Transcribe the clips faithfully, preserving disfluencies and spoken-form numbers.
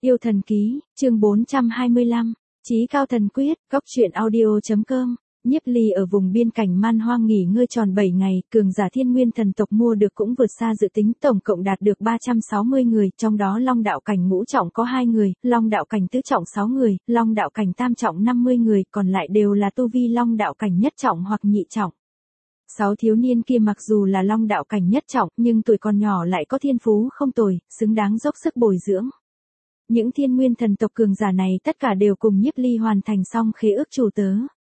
Yêu thần ký, chương bốn trăm hai mươi lăm, Chí cao thần quyết, góc truyện audio.com. Nhiếp Ly ở vùng biên cảnh Man Hoang nghỉ ngơi tròn bảy ngày, cường giả Thiên Nguyên thần tộc mua được cũng vượt xa dự tính, tổng cộng đạt được ba trăm sáu mươi người, trong đó Long đạo cảnh ngũ trọng có hai người, Long đạo cảnh tứ trọng sáu người, Long đạo cảnh tam trọng năm mươi người, còn lại đều là tu vi Long đạo cảnh nhất trọng hoặc nhị trọng. Sáu thiếu niên kia mặc dù là Long đạo cảnh nhất trọng, nhưng tuổi còn nhỏ lại có thiên phú không tồi, xứng đáng dốc sức bồi dưỡng. Những Thiên Nguyên thần tộc cường giả này tất cả đều cùng Nhiếp Ly hoàn thành xong khế ước chủ tớ.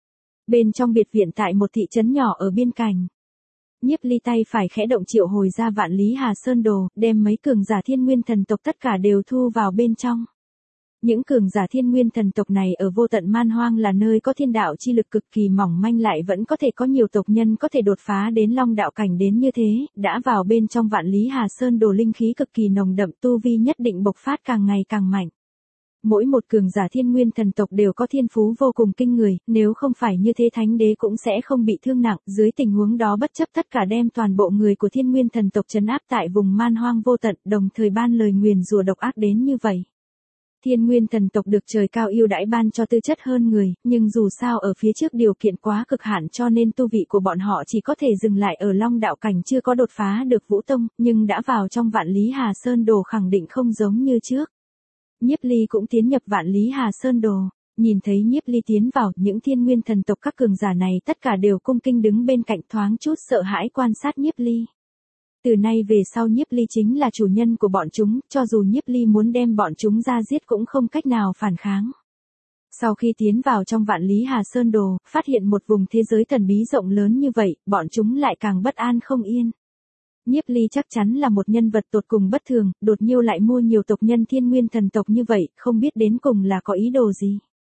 Bên trong biệt viện tại một thị trấn nhỏ ở biên cảnh, Nhiếp Ly tay phải khẽ động triệu hồi ra Vạn Lý Hà Sơn Đồ, đem mấy cường giả Thiên Nguyên thần tộc tất cả đều thu vào bên trong. Những cường giả Thiên Nguyên thần tộc này ở vô tận Man Hoang là nơi có thiên đạo chi lực cực kỳ mỏng manh, lại vẫn có thể có nhiều tộc nhân có thể đột phá đến Long đạo cảnh đến như thế, đã vào bên trong Vạn Lý Hà Sơn Đồ linh khí cực kỳ nồng đậm, tu vi nhất định bộc phát càng ngày càng mạnh. Mỗi một cường giả Thiên Nguyên thần tộc đều có thiên phú vô cùng kinh người, nếu không phải như thế Thánh đế cũng sẽ không bị thương nặng, dưới tình huống đó bất chấp tất cả đem toàn bộ người của Thiên Nguyên thần tộc trấn áp tại vùng Man Hoang vô tận, đồng thời ban lời nguyền rủa độc ác đến như vậy. Thiên Nguyên thần tộc được trời cao ưu đãi ban cho tư chất hơn người, nhưng dù sao ở phía trước điều kiện quá cực hạn cho nên tu vị của bọn họ chỉ có thể dừng lại ở Long đạo cảnh, chưa có đột phá được Vũ tông, nhưng đã vào trong Vạn Lý Hà Sơn Đồ khẳng định không giống như trước. Nhiếp Ly cũng tiến nhập Vạn Lý Hà Sơn Đồ, nhìn thấy Nhiếp Ly tiến vào, những Thiên Nguyên thần tộc các cường giả này tất cả đều cung kinh đứng bên cạnh, thoáng chút sợ hãi quan sát Nhiếp Ly. Từ nay về sau Nhiếp Ly chính là chủ nhân của bọn chúng, cho dù Nhiếp Ly muốn đem bọn chúng ra giết cũng không cách nào phản kháng. Sau khi tiến vào trong Vạn Lý Hà Sơn Đồ, phát hiện một vùng thế giới thần bí rộng lớn như vậy, bọn chúng lại càng bất an không yên. Nhiếp Ly chắc chắn là một nhân vật tột cùng bất thường, đột nhiêu lại mua nhiều tộc nhân Thiên Nguyên thần tộc như vậy, không biết đến cùng là có ý đồ gì.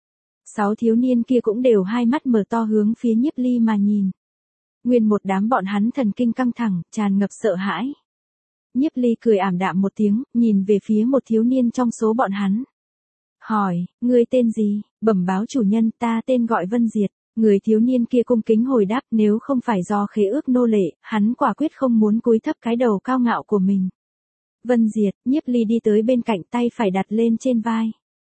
Sáu thiếu niên kia cũng đều hai mắt mở to hướng phía Nhiếp Ly mà nhìn. Nguyên một đám bọn hắn thần kinh căng thẳng, tràn ngập sợ hãi. Nhiếp Ly cười ảm đạm một tiếng, nhìn về phía một thiếu niên trong số bọn hắn. Hỏi, ngươi tên gì? Bẩm báo chủ nhân, ta tên gọi Vân Diệt. Người thiếu niên kia cung kính hồi đáp, nếu không phải do khế ước nô lệ, hắn quả quyết không muốn cúi thấp cái đầu cao ngạo của mình. Vân Diệt, Nhiếp Ly đi tới bên cạnh, tay phải đặt lên trên vai.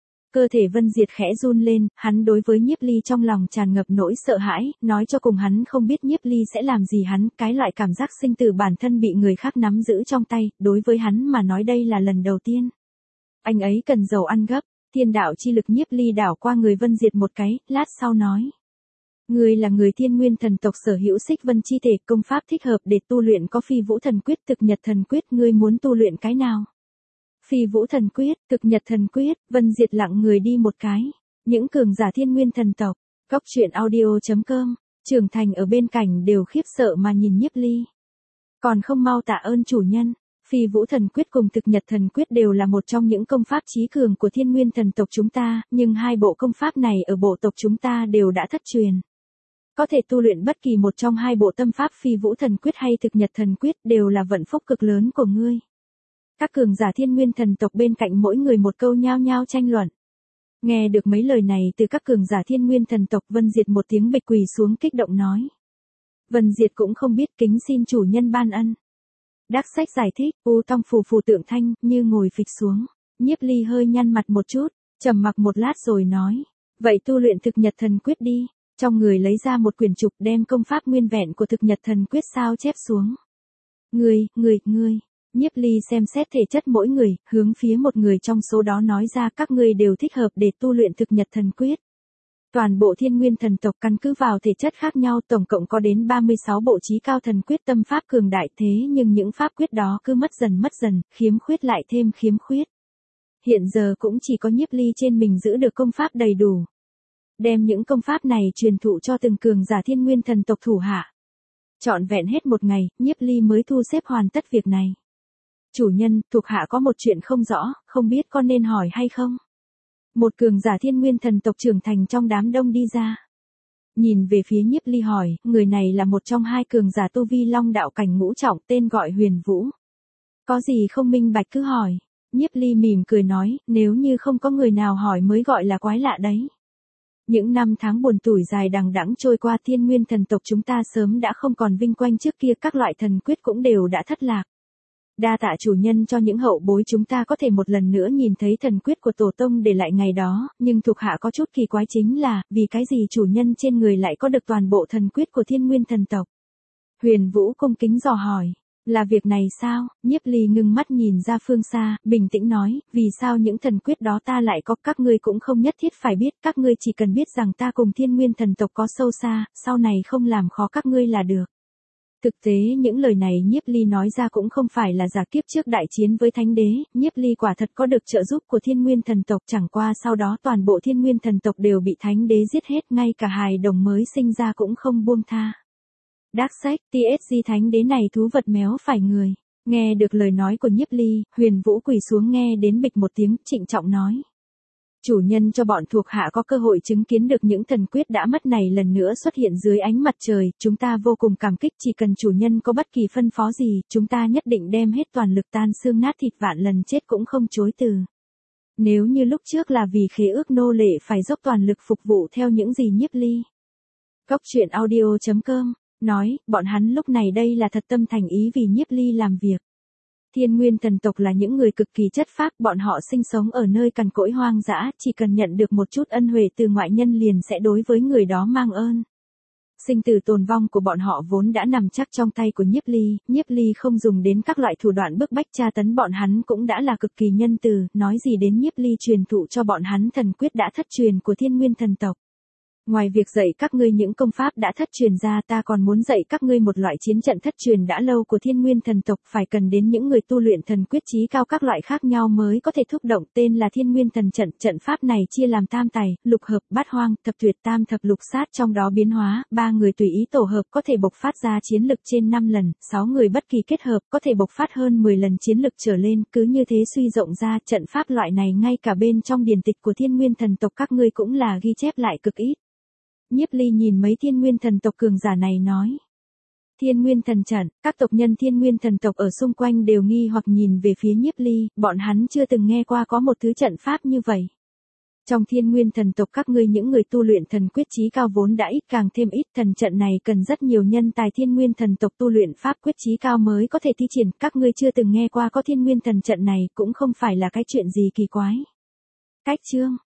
Cơ thể Vân Diệt khẽ run lên, hắn đối với Nhiếp Ly trong lòng tràn ngập nỗi sợ hãi, nói cho cùng hắn không biết Nhiếp Ly sẽ làm gì hắn, cái loại cảm giác sinh tử bản thân bị người khác nắm giữ trong tay, đối với hắn mà nói đây là lần đầu tiên. Anh ấy cần dầu ăn gấp, thiên đạo chi lực Nhiếp Ly đảo qua người Vân Diệt một cái, lát sau nói. Ngươi là người Thiên Nguyên thần tộc sở hữu Xích Vân chi thể, công pháp thích hợp để tu luyện có Phi Vũ thần quyết, Thực Nhật thần quyết, ngươi muốn tu luyện cái nào? Phi Vũ thần quyết, Thực Nhật thần quyết. Vân Diệt lặng người đi một cái. Những cường giả Thiên Nguyên thần tộc, góc truyện audio.com, trưởng thành ở bên cạnh đều khiếp sợ mà nhìn Nhiếp Ly. Còn không mau tạ ơn chủ nhân. Phi Vũ thần quyết cùng Thực Nhật thần quyết đều là một trong những công pháp chí cường của Thiên Nguyên thần tộc chúng ta, nhưng hai bộ công pháp này ở bộ tộc chúng ta đều đã thất truyền. Có thể tu luyện bất kỳ một trong hai bộ tâm pháp Phi Vũ thần quyết hay Thực Nhật thần quyết đều là vận phúc cực lớn của ngươi. Các cường giả Thiên Nguyên thần tộc bên cạnh mỗi người một câu nhao nhao tranh luận. Nghe được mấy lời này từ các cường giả Thiên Nguyên thần tộc, Vân Diệt một tiếng bịch quỳ xuống kích động nói. Vân Diệt cũng không biết kính xin chủ nhân ban ân. Đắc sách giải thích, u tong phù phù tượng thanh, như ngồi phịch xuống. Nhiếp Ly hơi nhăn mặt một chút, trầm mặc một lát rồi nói. Vậy tu luyện Thực Nhật thần quyết đi. Trong người lấy ra một quyển trục, đem công pháp nguyên vẹn của Thực Nhật thần quyết sao chép xuống. Ngươi, ngươi, ngươi. Nhiếp Ly xem xét thể chất mỗi người, hướng phía một người trong số đó nói ra, các ngươi đều thích hợp để tu luyện Thực Nhật thần quyết. Toàn bộ Thiên Nguyên thần tộc căn cứ vào thể chất khác nhau tổng cộng có đến ba mươi sáu bộ chí cao thần quyết tâm pháp cường đại, thế nhưng những pháp quyết đó cứ mất dần mất dần, khiếm khuyết lại thêm khiếm khuyết. Hiện giờ cũng chỉ có Nhiếp Ly trên mình giữ được công pháp đầy đủ. Đem những công pháp này truyền thụ cho từng cường giả Thiên Nguyên thần tộc thủ hạ. Trọn vẹn hết một ngày, Nhiếp Ly mới thu xếp hoàn tất việc này. Chủ nhân, thuộc hạ có một chuyện không rõ, không biết con nên hỏi hay không? Một cường giả Thiên Nguyên thần tộc trưởng thành trong đám đông đi ra. Nhìn về phía Nhiếp Ly hỏi, người này là một trong hai cường giả tu vi Long đạo cảnh ngũ trọng, tên gọi Huyền Vũ. Có gì không minh bạch cứ hỏi. Nhiếp Ly mỉm cười nói, nếu như không có người nào hỏi mới gọi là quái lạ đấy. Những năm tháng buồn tủi dài đằng đẵng trôi qua, Thiên Nguyên thần tộc chúng ta sớm đã không còn vinh quang trước kia, các loại thần quyết cũng đều đã thất lạc. Đa tạ chủ nhân cho những hậu bối chúng ta có thể một lần nữa nhìn thấy thần quyết của tổ tông để lại ngày đó, nhưng thuộc hạ có chút kỳ quái chính là, vì cái gì chủ nhân trên người lại có được toàn bộ thần quyết của Thiên Nguyên thần tộc? Huyền Vũ cung kính dò hỏi. Là việc này sao? Nhiếp Ly ngưng mắt nhìn ra phương xa, bình tĩnh nói, vì sao những thần quyết đó ta lại có, các ngươi cũng không nhất thiết phải biết, các ngươi chỉ cần biết rằng ta cùng Thiên Nguyên thần tộc có sâu xa, sau này không làm khó các ngươi là được. Thực tế những lời này Nhiếp Ly nói ra cũng không phải là giả, kiếp trước đại chiến với Thánh Đế, Nhiếp Ly quả thật có được trợ giúp của Thiên Nguyên thần tộc, chẳng qua sau đó toàn bộ Thiên Nguyên thần tộc đều bị Thánh Đế giết hết, ngay cả hài đồng mới sinh ra cũng không buông tha. Đắc sách, tê ét giê Thánh Đế này thú vật méo phải người. Nghe được lời nói của Nhiếp Ly, Huyền Vũ quỳ xuống nghe đến bịch một tiếng, trịnh trọng nói. Chủ nhân cho bọn thuộc hạ có cơ hội chứng kiến được những thần quyết đã mất này lần nữa xuất hiện dưới ánh mặt trời, chúng ta vô cùng cảm kích, chỉ cần chủ nhân có bất kỳ phân phó gì, chúng ta nhất định đem hết toàn lực tan xương nát thịt, vạn lần chết cũng không chối từ. Nếu như lúc trước là vì khế ước nô lệ phải dốc toàn lực phục vụ theo những gì Nhiếp Ly. Cốc truyện audio chấm com nói, bọn hắn lúc này đây là thật tâm thành ý vì Nhiếp Ly làm việc. Thiên Nguyên thần tộc là những người cực kỳ chất phác, bọn họ sinh sống ở nơi cằn cỗi hoang dã, chỉ cần nhận được một chút ân huệ từ ngoại nhân liền sẽ đối với người đó mang ơn. Sinh tử tồn vong của bọn họ vốn đã nằm chắc trong tay của Nhiếp Ly, Nhiếp Ly không dùng đến các loại thủ đoạn bức bách tra tấn bọn hắn cũng đã là cực kỳ nhân từ, nói gì đến Nhiếp Ly truyền thụ cho bọn hắn thần quyết đã thất truyền của Thiên Nguyên thần tộc. Ngoài việc dạy các ngươi những công pháp đã thất truyền ra, ta còn muốn dạy các ngươi một loại chiến trận thất truyền đã lâu của Thiên Nguyên thần tộc, phải cần đến những người tu luyện thần quyết chí cao các loại khác nhau mới có thể thúc động, tên là Thiên Nguyên thần trận. Trận pháp này chia làm tam tài, lục hợp, bát hoang, thập tuyệt, tam thập lục sát, trong đó biến hóa, ba người tùy ý tổ hợp có thể bộc phát ra chiến lực trên năm lần, sáu người bất kỳ kết hợp có thể bộc phát hơn mười lần chiến lực trở lên, cứ như thế suy rộng ra, trận pháp loại này ngay cả bên trong điển tịch của Thiên Nguyên thần tộc các ngươi cũng là ghi chép lại cực ít. Nhiếp Ly nhìn mấy Thiên Nguyên thần tộc cường giả này nói. Thiên Nguyên thần trận, các tộc nhân Thiên Nguyên thần tộc ở xung quanh đều nghi hoặc nhìn về phía Nhiếp Ly, bọn hắn chưa từng nghe qua có một thứ trận pháp như vậy. Trong Thiên Nguyên thần tộc các ngươi những người tu luyện thần quyết chí cao vốn đã ít càng thêm ít, thần trận này cần rất nhiều nhân tài Thiên Nguyên thần tộc tu luyện pháp quyết chí cao mới có thể thi triển, các ngươi chưa từng nghe qua có Thiên Nguyên thần trận này cũng không phải là cái chuyện gì kỳ quái. Cách chương